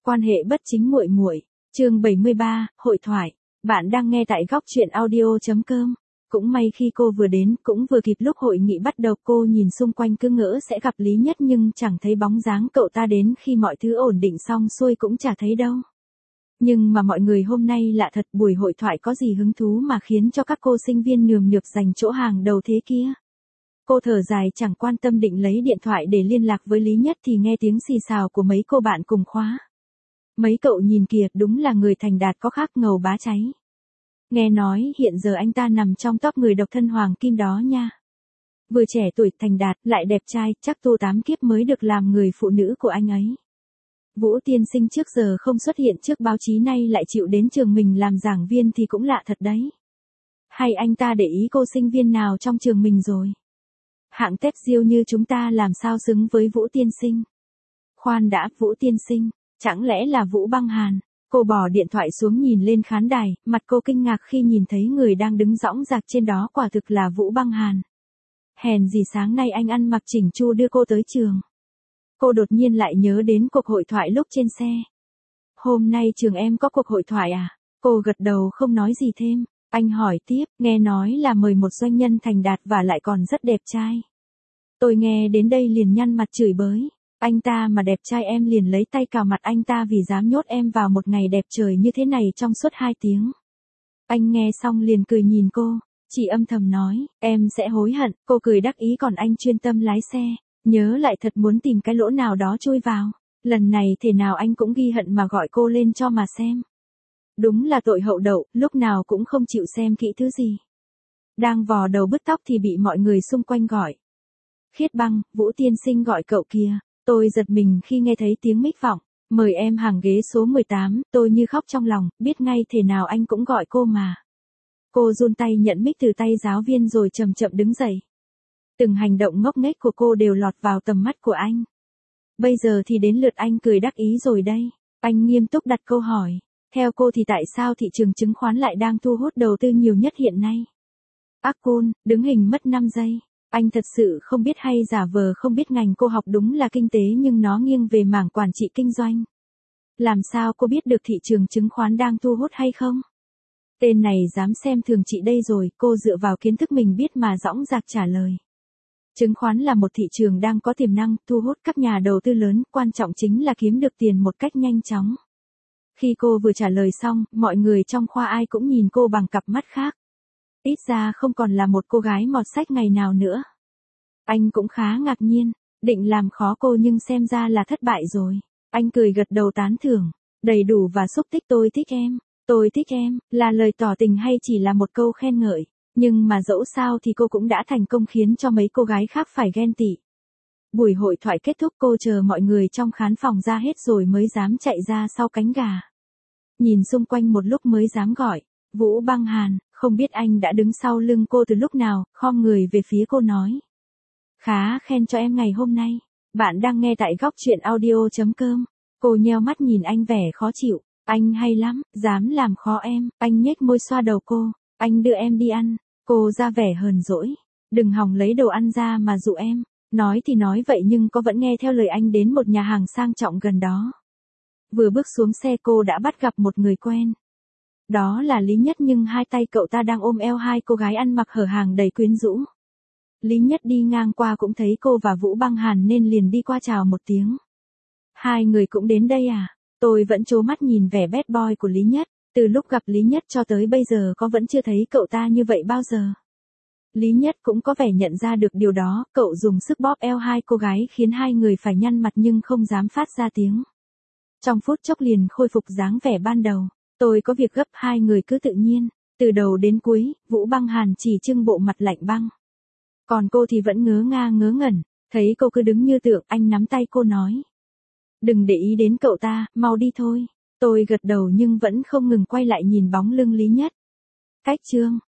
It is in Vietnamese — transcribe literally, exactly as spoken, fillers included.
Quan hệ bất chính muội muội, chương bảy mươi ba, hội thoại. Bạn đang nghe tại góc truyện audio chấm com. Cũng may khi cô vừa đến, cũng vừa kịp lúc hội nghị bắt đầu, cô nhìn xung quanh cứ ngỡ sẽ gặp Lý Nhất nhưng chẳng thấy bóng dáng cậu ta, đến khi mọi thứ ổn định xong xuôi cũng chả thấy đâu. Nhưng mà mọi người hôm nay lạ thật, buổi hội thoại có gì hứng thú mà khiến cho các cô sinh viên nườm nượp giành chỗ hàng đầu thế kia. Cô thở dài chẳng quan tâm định lấy điện thoại để liên lạc với Lý Nhất thì nghe tiếng xì xào của mấy cô bạn cùng khóa. Mấy cậu nhìn kìa, đúng là người thành đạt có khác ngầu bá cháy. Nghe nói hiện giờ anh ta nằm trong top người độc thân hoàng kim đó nha. Vừa trẻ tuổi thành đạt, lại đẹp trai, chắc tu tám kiếp mới được làm người phụ nữ của anh ấy. Vũ tiên sinh trước giờ không xuất hiện trước báo chí, nay lại chịu đến trường mình làm giảng viên thì cũng lạ thật đấy. Hay anh ta để ý cô sinh viên nào trong trường mình rồi? Hạng tép diêu như chúng ta làm sao xứng với Vũ tiên sinh? Khoan đã, Vũ tiên sinh, chẳng lẽ là Vũ Băng Hàn? Cô bỏ điện thoại xuống nhìn lên khán đài, mặt cô kinh ngạc khi nhìn thấy người đang đứng dõng dạc trên đó quả thực là Vũ Băng Hàn. Hèn gì sáng nay anh ăn mặc chỉnh chu đưa cô tới trường. Cô đột nhiên lại nhớ đến cuộc hội thoại lúc trên xe. Hôm nay trường em có cuộc hội thoại à? Cô gật đầu không nói gì thêm. Anh hỏi tiếp, nghe nói là mời một doanh nhân thành đạt và lại còn rất đẹp trai. Tôi nghe đến đây liền nhăn mặt chửi bới. Anh ta mà đẹp trai em liền lấy tay cào mặt anh ta vì dám nhốt em vào một ngày đẹp trời như thế này trong suốt hai tiếng. Anh nghe xong liền cười nhìn cô, chỉ âm thầm nói, em sẽ hối hận. Cô cười đắc ý còn anh chuyên tâm lái xe, nhớ lại thật muốn tìm cái lỗ nào đó chui vào. Lần này thế nào anh cũng ghi hận mà gọi cô lên cho mà xem. Đúng là tội hậu đậu, lúc nào cũng không chịu xem kỹ thứ gì. Đang vò đầu bứt tóc thì bị mọi người xung quanh gọi. Khiết Băng, Vũ tiên sinh gọi cậu kìa. Tôi giật mình khi nghe thấy tiếng mic vọng. Mời em hàng ghế số mười tám, tôi như khóc trong lòng, biết ngay thế nào anh cũng gọi cô mà. Cô run tay nhận mic từ tay giáo viên rồi chậm chậm đứng dậy. Từng hành động ngốc nghếch của cô đều lọt vào tầm mắt của anh. Bây giờ thì đến lượt anh cười đắc ý rồi đây. Anh nghiêm túc đặt câu hỏi. Theo cô thì tại sao thị trường chứng khoán lại đang thu hút đầu tư nhiều nhất hiện nay? Ác côn, đứng hình mất năm giây. Anh thật sự không biết hay giả vờ không biết, ngành cô học đúng là kinh tế nhưng nó nghiêng về mảng quản trị kinh doanh. Làm sao cô biết được thị trường chứng khoán đang thu hút hay không? Tên này dám xem thường chị đây rồi, cô dựa vào kiến thức mình biết mà dõng dạc trả lời. Chứng khoán là một thị trường đang có tiềm năng, thu hút các nhà đầu tư lớn, quan trọng chính là kiếm được tiền một cách nhanh chóng. Khi cô vừa trả lời xong, mọi người trong khoa ai cũng nhìn cô bằng cặp mắt khác. Ít ra không còn là một cô gái mọt sách ngày nào nữa. Anh cũng khá ngạc nhiên, định làm khó cô nhưng xem ra là thất bại rồi. Anh cười gật đầu tán thưởng, đầy đủ và xúc tích. Tôi thích em, tôi thích em, là lời tỏ tình hay chỉ là một câu khen ngợi. Nhưng mà dẫu sao thì cô cũng đã thành công khiến cho mấy cô gái khác phải ghen tị. Buổi hội thoại kết thúc, cô chờ mọi người trong khán phòng ra hết rồi mới dám chạy ra sau cánh gà. Nhìn xung quanh một lúc mới dám gọi, Vũ Băng Hàn, không biết anh đã đứng sau lưng cô từ lúc nào, khom người về phía cô nói. Khá khen cho em ngày hôm nay. Bạn đang nghe tại góc truyện audio chấm com. Cô nheo mắt nhìn anh vẻ khó chịu. Anh hay lắm, dám làm khó em. Anh nhếch môi xoa đầu cô. Anh đưa em đi ăn. Cô ra vẻ hờn dỗi. Đừng hòng lấy đồ ăn ra mà dụ em. Nói thì nói vậy nhưng cô vẫn nghe theo lời anh đến một nhà hàng sang trọng gần đó. Vừa bước xuống xe cô đã bắt gặp một người quen. Đó là Lý Nhất, nhưng hai tay cậu ta đang ôm eo hai cô gái ăn mặc hở hàng đầy quyến rũ. Lý Nhất đi ngang qua cũng thấy cô và Vũ Băng Hàn nên liền đi qua chào một tiếng. Hai người cũng đến đây à? Tôi vẫn trố mắt nhìn vẻ bad boy của Lý Nhất. Từ lúc gặp Lý Nhất cho tới bây giờ có vẫn chưa thấy cậu ta như vậy bao giờ. Lý Nhất cũng có vẻ nhận ra được điều đó, cậu dùng sức bóp eo hai cô gái khiến hai người phải nhăn mặt nhưng không dám phát ra tiếng. Trong phút chốc liền khôi phục dáng vẻ ban đầu. Tôi có việc gấp, hai người cứ tự nhiên. Từ đầu đến cuối, Vũ Băng Hàn chỉ trưng bộ mặt lạnh băng. Còn cô thì vẫn ngớ nga ngớ ngẩn, thấy cô cứ đứng như tượng, anh nắm tay cô nói. Đừng để ý đến cậu ta, mau đi thôi. Tôi gật đầu nhưng vẫn không ngừng quay lại nhìn bóng lưng Lý Nhất. Cách chương.